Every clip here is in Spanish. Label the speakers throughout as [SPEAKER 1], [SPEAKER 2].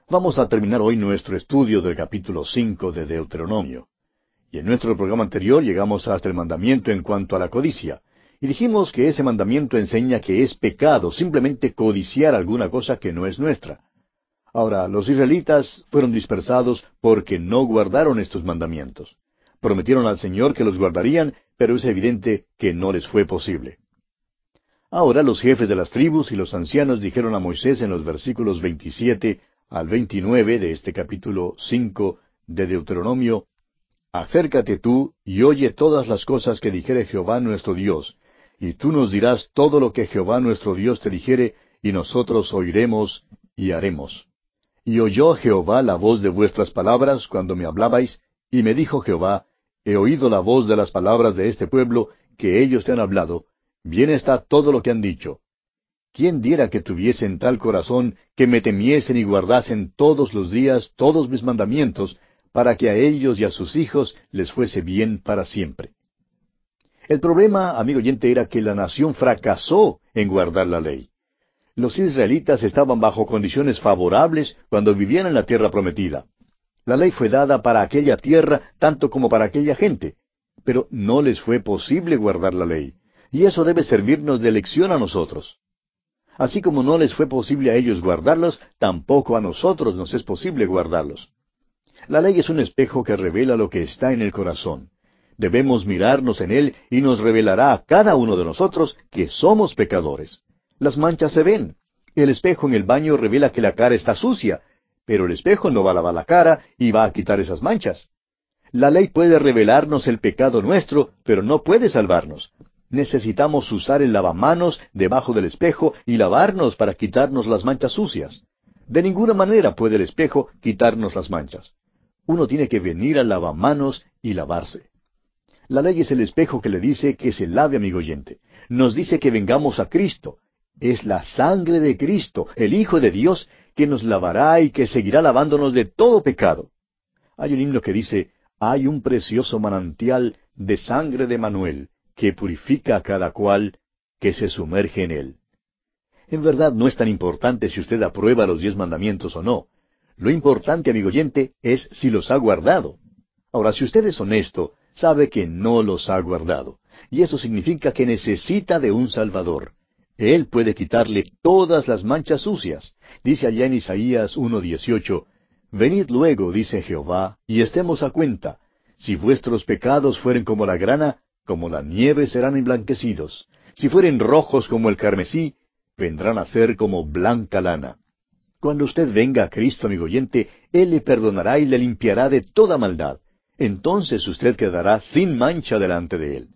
[SPEAKER 1] Vamos a terminar hoy nuestro estudio del capítulo 5 de Deuteronomio. Y en nuestro programa anterior llegamos hasta el mandamiento en cuanto a la codicia. Y dijimos que ese mandamiento enseña que es pecado simplemente codiciar alguna cosa que no es nuestra. Ahora, los israelitas fueron dispersados porque no guardaron estos mandamientos. Prometieron al Señor que los guardarían, pero es evidente que no les fue posible. Ahora los jefes de las tribus y los ancianos dijeron a Moisés en los versículos 27 al 29 de este capítulo 5 de Deuteronomio: Acércate tú y oye todas las cosas que dijere Jehová nuestro Dios, y tú nos dirás todo lo que Jehová nuestro Dios te dijere, y nosotros oiremos y haremos. Y oyó Jehová la voz de vuestras palabras cuando me hablabais, y me dijo Jehová: He oído la voz de las palabras de este pueblo, que ellos te han hablado, bien está todo lo que han dicho. ¿Quién diera que tuviesen tal corazón, que me temiesen y guardasen todos los días todos mis mandamientos, para que a ellos y a sus hijos les fuese bien para siempre? El problema, amigo oyente, era que la nación fracasó en guardar la ley. Los israelitas estaban bajo condiciones favorables cuando vivían en la tierra prometida. La ley fue dada para aquella tierra tanto como para aquella gente, pero no les fue posible guardar la ley, y eso debe servirnos de lección a nosotros. Así como no les fue posible a ellos guardarlos, tampoco a nosotros nos es posible guardarlos. La ley es un espejo que revela lo que está en el corazón. Debemos mirarnos en él y nos revelará a cada uno de nosotros que somos pecadores. Las manchas se ven. El espejo en el baño revela que la cara está sucia, pero el espejo no va a lavar la cara y va a quitar esas manchas. La ley puede revelarnos el pecado nuestro, pero no puede salvarnos. Necesitamos usar el lavamanos debajo del espejo y lavarnos para quitarnos las manchas sucias. De ninguna manera puede el espejo quitarnos las manchas. Uno tiene que venir al lavamanos y lavarse. La ley es el espejo que le dice que se lave, amigo oyente. Nos dice que vengamos a Cristo. Es la sangre de Cristo, el Hijo de Dios, que nos lavará y que seguirá lavándonos de todo pecado. Hay un himno que dice: hay un precioso manantial de sangre de Manuel, que purifica a cada cual que se sumerge en él. En verdad no es tan importante si usted aprueba los 10 mandamientos o no. Lo importante, amigo oyente, es si los ha guardado. Ahora, si usted es honesto, sabe que no los ha guardado. Y eso significa que necesita de un Salvador. Él puede quitarle todas las manchas sucias. Dice allá en Isaías 1:18, Venid luego, dice Jehová, y estemos a cuenta. Si vuestros pecados fueren como la grana, como la nieve serán emblanquecidos. Si fueren rojos como el carmesí, vendrán a ser como blanca lana. Cuando usted venga a Cristo, amigo oyente, Él le perdonará y le limpiará de toda maldad. Entonces usted quedará sin mancha delante de Él.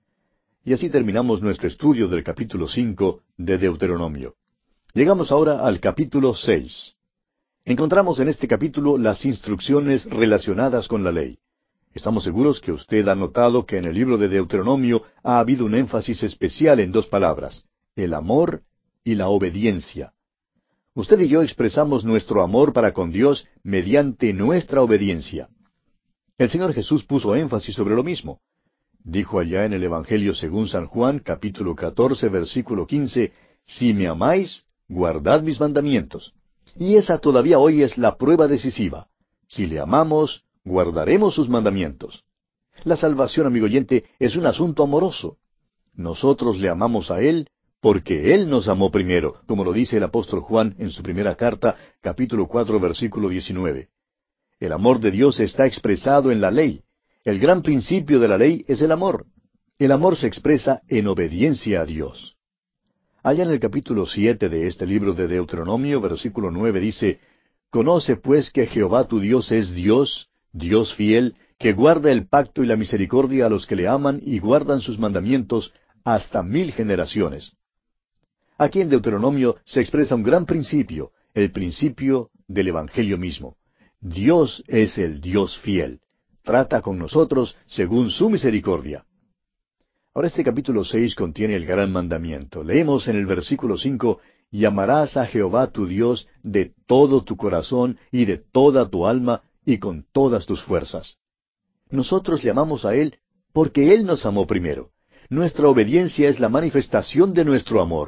[SPEAKER 1] Y así terminamos nuestro estudio del capítulo 5 de Deuteronomio. Llegamos ahora al capítulo 6. Encontramos en este capítulo las instrucciones relacionadas con la ley. Estamos seguros que usted ha notado que en el libro de Deuteronomio ha habido un énfasis especial en 2 palabras: el amor y la obediencia. Usted y yo expresamos nuestro amor para con Dios mediante nuestra obediencia. El Señor Jesús puso énfasis sobre lo mismo. Dijo allá en el Evangelio según San Juan, capítulo 14, versículo 15, Si me amáis, guardad mis mandamientos. Y esa todavía hoy es la prueba decisiva. Si le amamos, guardaremos sus mandamientos. La salvación, amigo oyente, es un asunto amoroso. Nosotros le amamos a Él porque Él nos amó primero, como lo dice el apóstol Juan en su primera carta, capítulo 4, versículo 19. El amor de Dios está expresado en la ley. El gran principio de la ley es el amor. El amor se expresa en obediencia a Dios. Allá en el capítulo 7 de este libro de Deuteronomio, versículo 9 dice, Conoce pues que Jehová tu Dios es Dios, Dios fiel, que guarda el pacto y la misericordia a los que le aman y guardan sus mandamientos hasta 1000 generaciones. Aquí en Deuteronomio se expresa un gran principio, el principio del Evangelio mismo. Dios es el Dios fiel. Trata con nosotros según su misericordia. Ahora este capítulo 6 contiene el gran mandamiento. Leemos en el versículo 5, Y amarás a Jehová tu Dios de todo tu corazón y de toda tu alma y con todas tus fuerzas. Nosotros le amamos a Él porque Él nos amó primero. Nuestra obediencia es la manifestación de nuestro amor.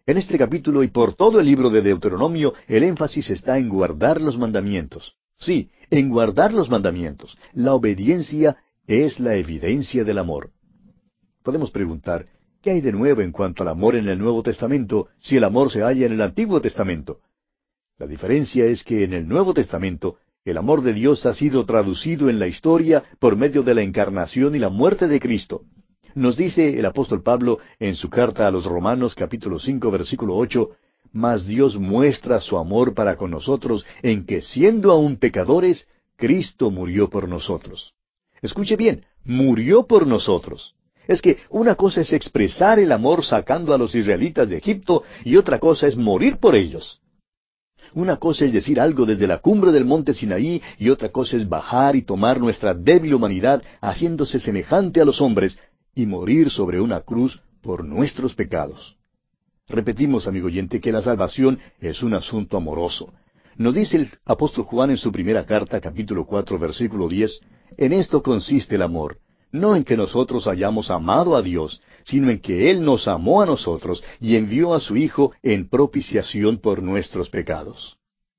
[SPEAKER 1] En este capítulo y por todo el libro de Deuteronomio, el énfasis está en guardar los mandamientos. Sí, en guardar los mandamientos. La obediencia es la evidencia del amor. Podemos preguntar, ¿qué hay de nuevo en cuanto al amor en el Nuevo Testamento si el amor se halla en el Antiguo Testamento? La diferencia es que en el Nuevo Testamento el amor de Dios ha sido traducido en la historia por medio de la encarnación y la muerte de Cristo. Nos dice el apóstol Pablo en su carta a los Romanos capítulo 5 versículo 8, «Mas Dios muestra su amor para con nosotros en que siendo aún pecadores, Cristo murió por nosotros». Escuche bien, murió por nosotros. Es que una cosa es expresar el amor sacando a los israelitas de Egipto y otra cosa es morir por ellos. Una cosa es decir algo desde la cumbre del monte Sinaí y otra cosa es bajar y tomar nuestra débil humanidad haciéndose semejante a los hombres y morir sobre una cruz por nuestros pecados. Repetimos, amigo oyente, que la salvación es un asunto amoroso. Nos dice el apóstol Juan en su primera carta, capítulo 4, versículo 10, «En esto consiste el amor, no en que nosotros hayamos amado a Dios, sino en que Él nos amó a nosotros y envió a su Hijo en propiciación por nuestros pecados».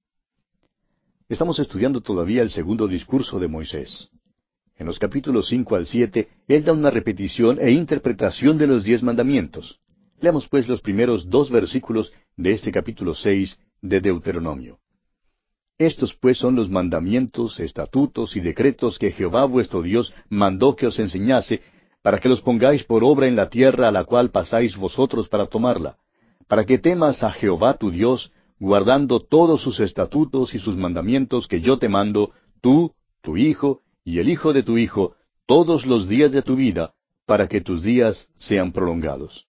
[SPEAKER 1] Estamos estudiando todavía el segundo discurso de Moisés. En los capítulos 5 al 7, él da una repetición e interpretación de los 10 mandamientos. Leamos pues los primeros 2 versículos de este capítulo 6 de Deuteronomio. «Estos pues son los mandamientos, estatutos y decretos que Jehová vuestro Dios mandó que os enseñase, para que los pongáis por obra en la tierra a la cual pasáis vosotros para tomarla, para que temas a Jehová tu Dios, guardando todos sus estatutos y sus mandamientos que yo te mando, tú, tu hijo, y el hijo de tu hijo, todos los días de tu vida, para que tus días sean prolongados».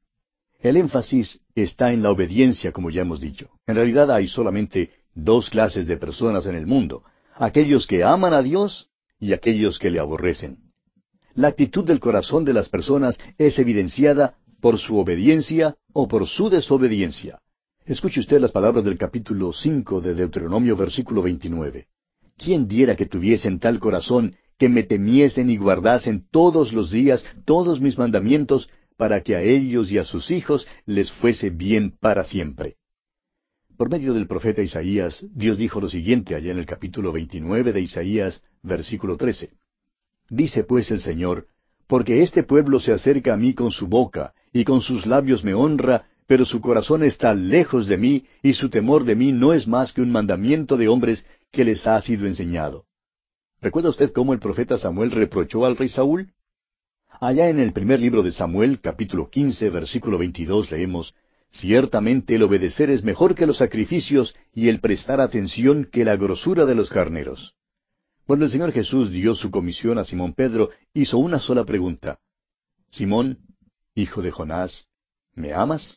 [SPEAKER 1] El énfasis está en la obediencia, como ya hemos dicho. En realidad hay solamente 2 clases de personas en el mundo: aquellos que aman a Dios y aquellos que le aborrecen. La actitud del corazón de las personas es evidenciada por su obediencia o por su desobediencia. Escuche usted las palabras del capítulo 5 de Deuteronomio, versículo 29. «¿Quién diera que tuviesen tal corazón, que me temiesen y guardasen todos los días todos mis mandamientos, para que a ellos y a sus hijos les fuese bien para siempre?» Por medio del profeta Isaías, Dios dijo lo siguiente allá en el capítulo 29 de Isaías, versículo 13. «Dice pues el Señor, porque este pueblo se acerca a mí con su boca, y con sus labios me honra, pero su corazón está lejos de mí, y su temor de mí no es más que un mandamiento de hombres que les ha sido enseñado». ¿Recuerda usted cómo el profeta Samuel reprochó al rey Saúl? Allá en el primer libro de Samuel, capítulo 15, versículo 22, leemos, «Ciertamente el obedecer es mejor que los sacrificios, y el prestar atención que la grosura de los carneros». Cuando el Señor Jesús dio su comisión a Simón Pedro, hizo una sola pregunta: «Simón, hijo de Jonás, ¿me amas?».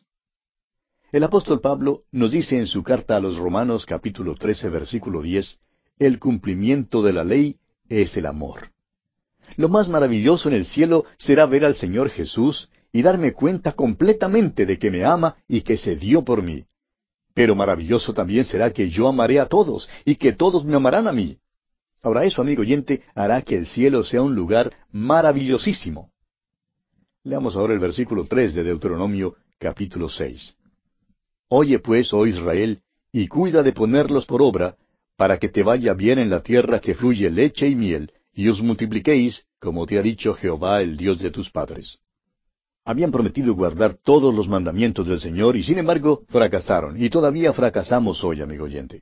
[SPEAKER 1] El apóstol Pablo nos dice en su carta a los Romanos, capítulo 13, versículo 10, «El cumplimiento de la ley es el amor». Lo más maravilloso en el cielo será ver al Señor Jesús y darme cuenta completamente de que me ama y que se dio por mí. Pero maravilloso también será que yo amaré a todos y que todos me amarán a mí. Ahora eso, amigo oyente, hará que el cielo sea un lugar maravillosísimo. Leamos ahora el versículo 3 de Deuteronomio, capítulo 6. «Oye pues, oh Israel, y cuida de ponerlos por obra, para que te vaya bien en la tierra que fluye leche y miel, y os multipliquéis, como te ha dicho Jehová, el Dios de tus padres». Habían prometido guardar todos los mandamientos del Señor y sin embargo fracasaron, y todavía fracasamos hoy, amigo oyente.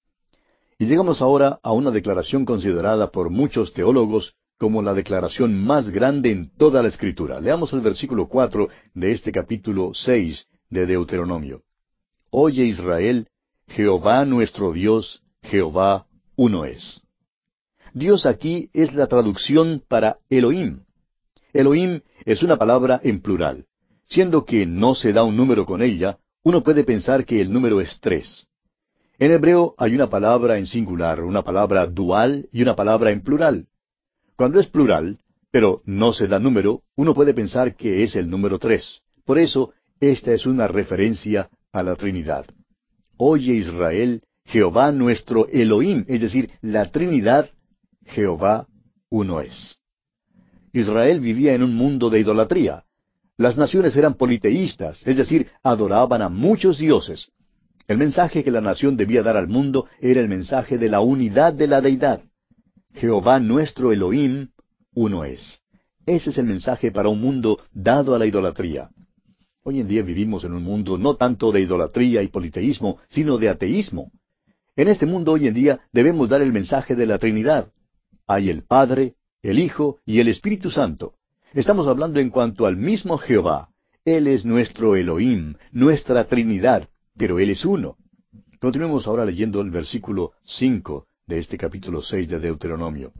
[SPEAKER 1] Y llegamos ahora a una declaración considerada por muchos teólogos como la declaración más grande en toda la Escritura. Leamos el versículo 4 de este capítulo 6 de Deuteronomio. «Oye Israel, Jehová nuestro Dios, Jehová uno es». Dios aquí es la traducción para Elohim. Elohim es una palabra en plural. Siendo que no se da un número con ella, uno puede pensar que el número es 3. En hebreo hay una palabra en singular, una palabra dual y una palabra en plural. Cuando es plural, pero no se da número, uno puede pensar que es el número 3. Por eso, esta es una referencia a la Trinidad. «Oye Israel, Jehová nuestro Elohim», es decir, la Trinidad, Jehová uno es. Israel vivía en un mundo de idolatría. Las naciones eran politeístas, es decir, adoraban a muchos dioses. El mensaje que la nación debía dar al mundo era el mensaje de la unidad de la deidad. Jehová nuestro Elohim, uno es. Ese es el mensaje para un mundo dado a la idolatría. Hoy en día vivimos en un mundo no tanto de idolatría y politeísmo, sino de ateísmo. En este mundo hoy en día debemos dar el mensaje de la Trinidad. Hay el Padre, el Hijo y el Espíritu Santo. Estamos hablando en cuanto al mismo Jehová. Él es nuestro Elohim, nuestra Trinidad, pero Él es uno. Continuemos ahora leyendo el versículo 5 de este capítulo 6 de Deuteronomio.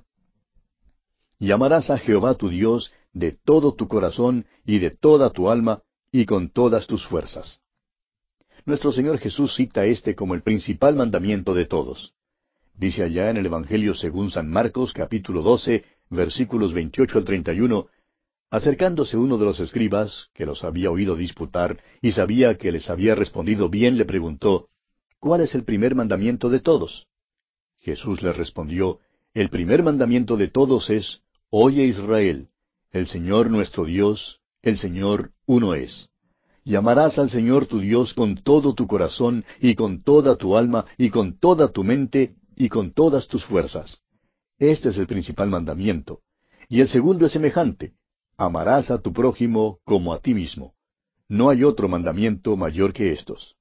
[SPEAKER 1] Y amarás a Jehová tu Dios de todo tu corazón y de toda tu alma y con todas tus fuerzas. Nuestro Señor Jesús cita este como el principal mandamiento de todos. Dice allá en el Evangelio según San Marcos, capítulo 12, versículos 28 al 31, acercándose uno de los escribas, que los había oído disputar, y sabía que les había respondido bien, le preguntó, ¿cuál es el primer mandamiento de todos? Jesús le respondió, el primer mandamiento de todos es, Oye Israel, el Señor nuestro Dios, el Señor uno es. Y amarás al Señor tu Dios con todo tu corazón, y con toda tu alma, y con toda tu mente, y con todas tus fuerzas. Este es el principal mandamiento. Y el segundo es semejante. Amarás a tu prójimo como a ti mismo. No hay otro mandamiento mayor que estos.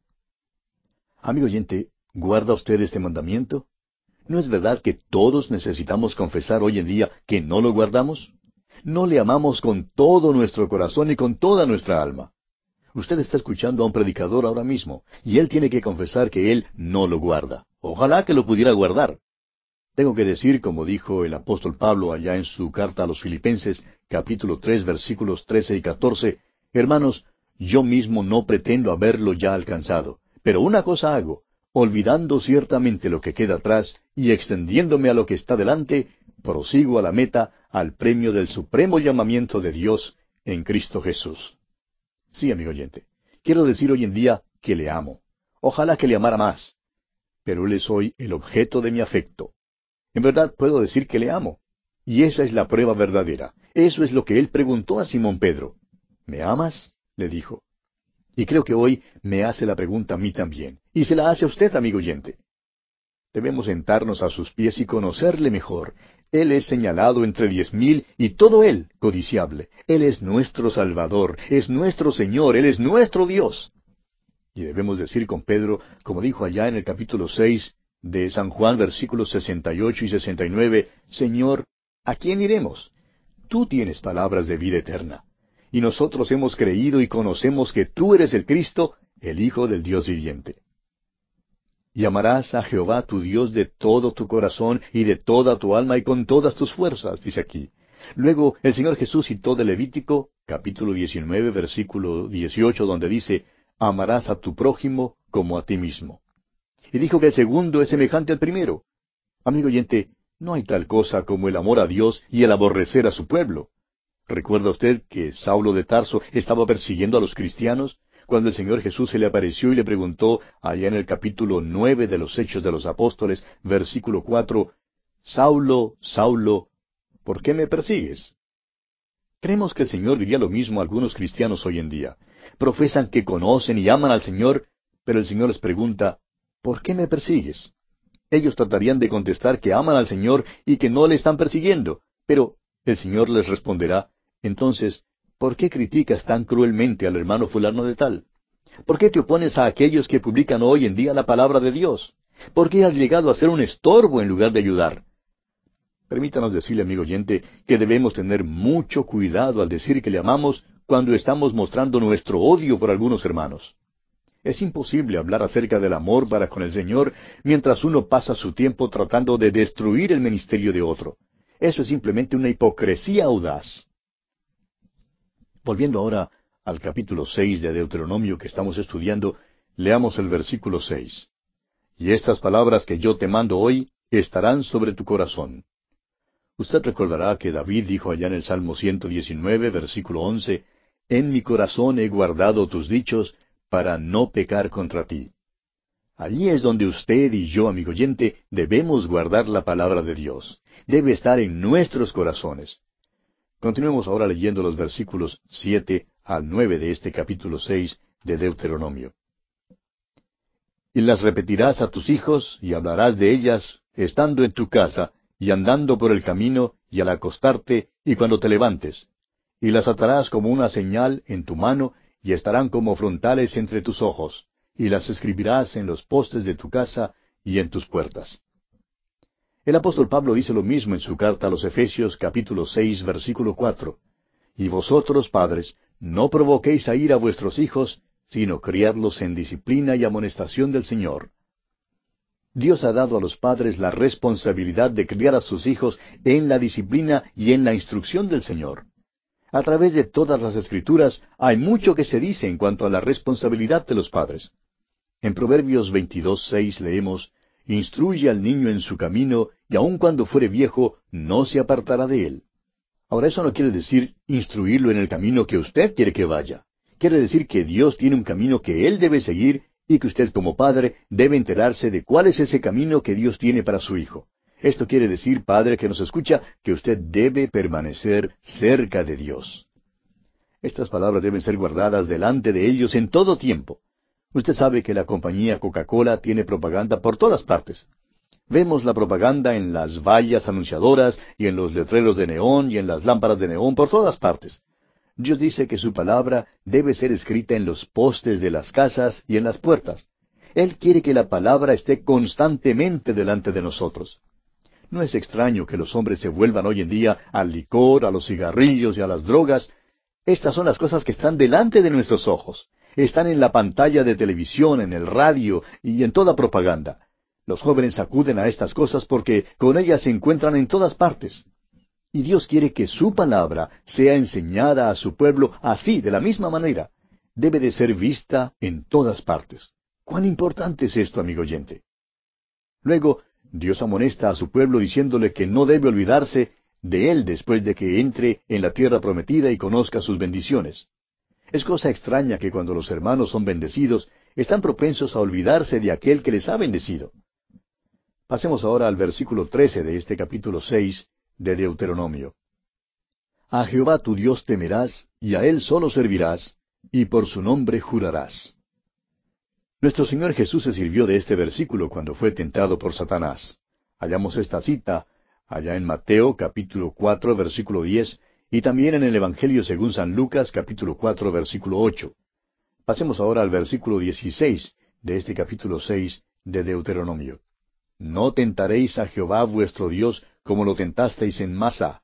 [SPEAKER 1] Amigo oyente, ¿guarda usted este mandamiento? ¿No es verdad que todos necesitamos confesar hoy en día que no lo guardamos? No le amamos con todo nuestro corazón y con toda nuestra alma. Usted está escuchando a un predicador ahora mismo, y él tiene que confesar que él no lo guarda. Ojalá que lo pudiera guardar. Tengo que decir, como dijo el apóstol Pablo allá en su carta a los Filipenses, capítulo 3, versículos 13 y 14, hermanos, yo mismo no pretendo haberlo ya alcanzado, pero una cosa hago, olvidando ciertamente lo que queda atrás y extendiéndome a lo que está delante, prosigo a la meta, al premio del supremo llamamiento de Dios en Cristo Jesús. Sí, amigo oyente, quiero decir hoy en día que le amo. Ojalá que le amara más. Pero Él es hoy el objeto de mi afecto. En verdad puedo decir que le amo. Y esa es la prueba verdadera. Eso es lo que Él preguntó a Simón Pedro. ¿Me amas? Le dijo. Y creo que hoy me hace la pregunta a mí también. Y se la hace a usted, amigo oyente. Debemos sentarnos a sus pies y conocerle mejor. Él es señalado entre 10,000 y todo Él codiciable. Él es nuestro Salvador, es nuestro Señor, Él es nuestro Dios. Y debemos decir con Pedro, como dijo allá en el capítulo 6 de San Juan, versículos 68 y 69, Señor, ¿a quién iremos? Tú tienes palabras de vida eterna. Y nosotros hemos creído y conocemos que tú eres el Cristo, el Hijo del Dios viviente. Y amarás a Jehová tu Dios de todo tu corazón y de toda tu alma y con todas tus fuerzas, dice aquí. Luego el Señor Jesús citó de Levítico, capítulo 19, versículo 18, donde dice, amarás a tu prójimo como a ti mismo. Y dijo que el segundo es semejante al primero. Amigo oyente, no hay tal cosa como el amor a Dios y el aborrecer a su pueblo. ¿Recuerda usted que Saulo de Tarso estaba persiguiendo a los cristianos? Cuando el Señor Jesús se le apareció y le preguntó, allá en el capítulo 9 de los Hechos de los Apóstoles, versículo 4, Saulo, Saulo, ¿por qué me persigues? Creemos que el Señor diría lo mismo a algunos cristianos hoy en día. Profesan que conocen y aman al Señor, pero el Señor les pregunta, ¿por qué me persigues? Ellos tratarían de contestar que aman al Señor y que no le están persiguiendo, pero el Señor les responderá, entonces, ¿por qué criticas tan cruelmente al hermano fulano de tal? ¿Por qué te opones a aquellos que publican hoy en día la palabra de Dios? ¿Por qué has llegado a ser un estorbo en lugar de ayudar? Permítanos decirle, amigo oyente, que debemos tener mucho cuidado al decir que le amamos cuando estamos mostrando nuestro odio por algunos hermanos. Es imposible hablar acerca del amor para con el Señor mientras uno pasa su tiempo tratando de destruir el ministerio de otro. Eso es simplemente una hipocresía audaz. Volviendo ahora al capítulo 6 de Deuteronomio que estamos estudiando, leamos el versículo 6. Y estas palabras que yo te mando hoy estarán sobre tu corazón. Usted recordará que David dijo allá en el Salmo 119, versículo 11, En mi corazón he guardado tus dichos para no pecar contra ti. Allí es donde usted y yo, amigo oyente, debemos guardar la palabra de Dios. Debe estar en nuestros corazones. Continuemos ahora leyendo los versículos 7 al 9 de este capítulo 6 de Deuteronomio. Y las repetirás a tus hijos, y hablarás de ellas, estando en tu casa, y andando por el camino, y al acostarte, y cuando te levantes. Y las atarás como una señal en tu mano, y estarán como frontales entre tus ojos, y las escribirás en los postes de tu casa y en tus puertas. El apóstol Pablo dice lo mismo en su carta a los Efesios capítulo 6 versículo 4. Y vosotros, padres, no provoquéis a ira a vuestros hijos, sino criadlos en disciplina y amonestación del Señor. Dios ha dado a los padres la responsabilidad de criar a sus hijos en la disciplina y en la instrucción del Señor. A través de todas las Escrituras hay mucho que se dice en cuanto a la responsabilidad de los padres. En Proverbios 22:6 leemos, Instruye al niño en su camino, y aun cuando fuere viejo, no se apartará de él. Ahora, eso no quiere decir instruirlo en el camino que usted quiere que vaya. Quiere decir que Dios tiene un camino que él debe seguir y que usted como padre debe enterarse de cuál es ese camino que Dios tiene para su hijo. Esto quiere decir, padre que nos escucha, que usted debe permanecer cerca de Dios. Estas palabras deben ser guardadas delante de ellos en todo tiempo. Usted sabe que la compañía Coca-Cola tiene propaganda por todas partes. Vemos la propaganda en las vallas anunciadoras y en los letreros de neón y en las lámparas de neón por todas partes. Dios dice que su palabra debe ser escrita en los postes de las casas y en las puertas. Él quiere que la palabra esté constantemente delante de nosotros. No es extraño que los hombres se vuelvan hoy en día al licor, a los cigarrillos y a las drogas. Estas son las cosas que están delante de nuestros ojos. Están en la pantalla de televisión, en el radio y en toda propaganda. Los jóvenes acuden a estas cosas porque con ellas se encuentran en todas partes. Y Dios quiere que su palabra sea enseñada a su pueblo así, de la misma manera. Debe de ser vista en todas partes. ¿Cuán importante es esto, amigo oyente? Luego, Dios amonesta a su pueblo diciéndole que no debe olvidarse de él después de que entre en la tierra prometida y conozca sus bendiciones. Es cosa extraña que cuando los hermanos son bendecidos, están propensos a olvidarse de aquel que les ha bendecido. Pasemos ahora al versículo 13 de este capítulo 6 de Deuteronomio. A Jehová tu Dios temerás, y a Él solo servirás, y por su nombre jurarás. Nuestro Señor Jesús se sirvió de este versículo cuando fue tentado por Satanás. Hallamos esta cita allá en Mateo capítulo 4 versículo 10 y también en el Evangelio según San Lucas capítulo 4 versículo 8. Pasemos ahora al versículo 16 de este capítulo 6 de Deuteronomio. No tentaréis a Jehová vuestro Dios como lo tentasteis en Masa.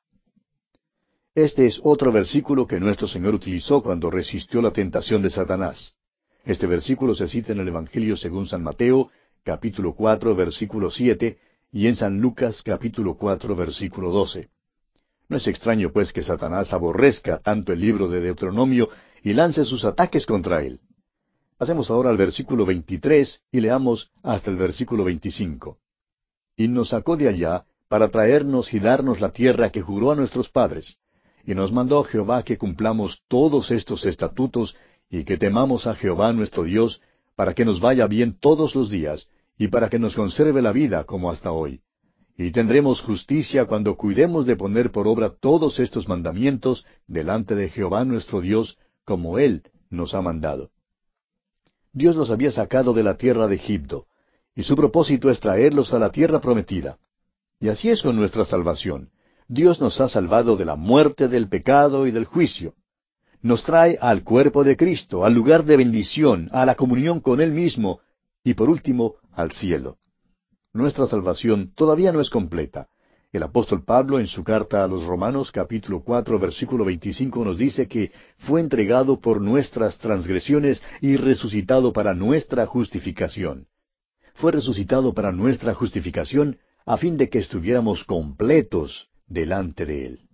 [SPEAKER 1] Este es otro versículo que nuestro Señor utilizó cuando resistió la tentación de Satanás. Este versículo se cita en el Evangelio según San Mateo, capítulo 4, versículo 7, y en San Lucas, capítulo 4, versículo 12. No es extraño, pues, que Satanás aborrezca tanto el libro de Deuteronomio y lance sus ataques contra él. Pasemos ahora al versículo 23 y leamos hasta el versículo 25. Y nos sacó de allá para traernos y darnos la tierra que juró a nuestros padres. Y nos mandó Jehová que cumplamos todos estos estatutos y que temamos a Jehová nuestro Dios, para que nos vaya bien todos los días, y para que nos conserve la vida como hasta hoy. Y tendremos justicia cuando cuidemos de poner por obra todos estos mandamientos delante de Jehová nuestro Dios, como Él nos ha mandado. Dios los había sacado de la tierra de Egipto, y su propósito es traerlos a la tierra prometida. Y así es con nuestra salvación. Dios nos ha salvado de la muerte, del pecado y del juicio. Nos trae al cuerpo de Cristo, al lugar de bendición, a la comunión con Él mismo, y por último, al cielo. Nuestra salvación todavía no es completa. El apóstol Pablo, en su carta a los Romanos, capítulo 4, versículo 25, nos dice que fue entregado por nuestras transgresiones y resucitado para nuestra justificación. Fue resucitado para nuestra justificación a fin de que estuviéramos completos delante de Él.